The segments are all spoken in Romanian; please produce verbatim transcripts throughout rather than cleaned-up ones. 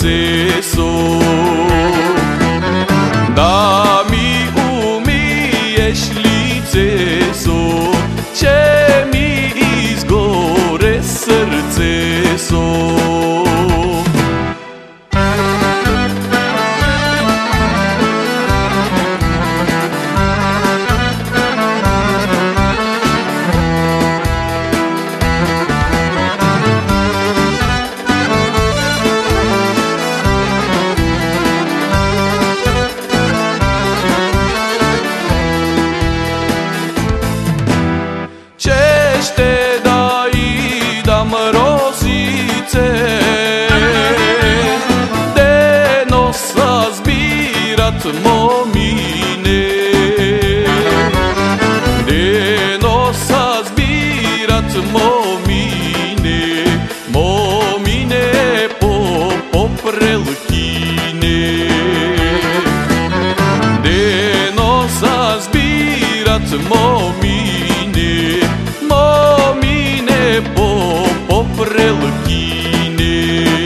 srce da mi umiješ lice so, će mi izgore srce so. Češte da idam rozice, deno sazbirat momine, deno sazbirat momine, momine po poprelkine, deno sazbirat momine, momine po poprelkine.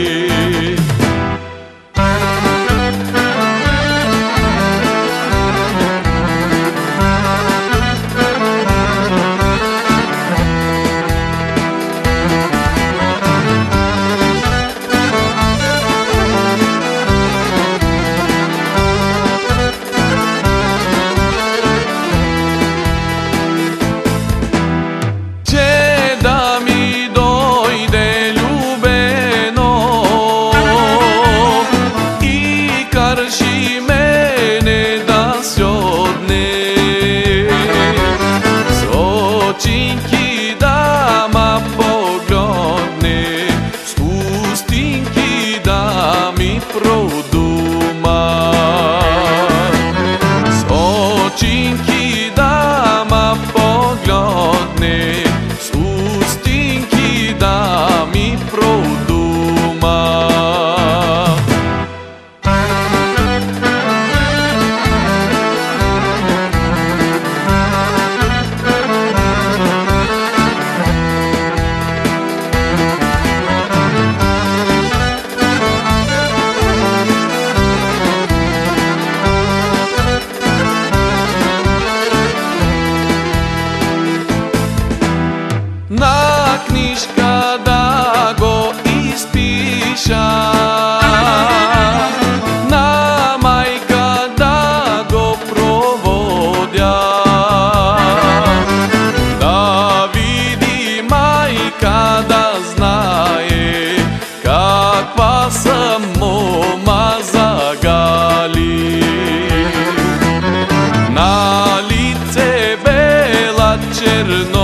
Karši mene da sjodne, s očinki da ma poglodne, s ustinki da mi produma, s očinki da ma poglodne, s ustinki da mi produma. Na knjiška da go ispiša, na majka da go provodja, da vidi majka da znaje kakva sam moma zagali. Na lice bela černo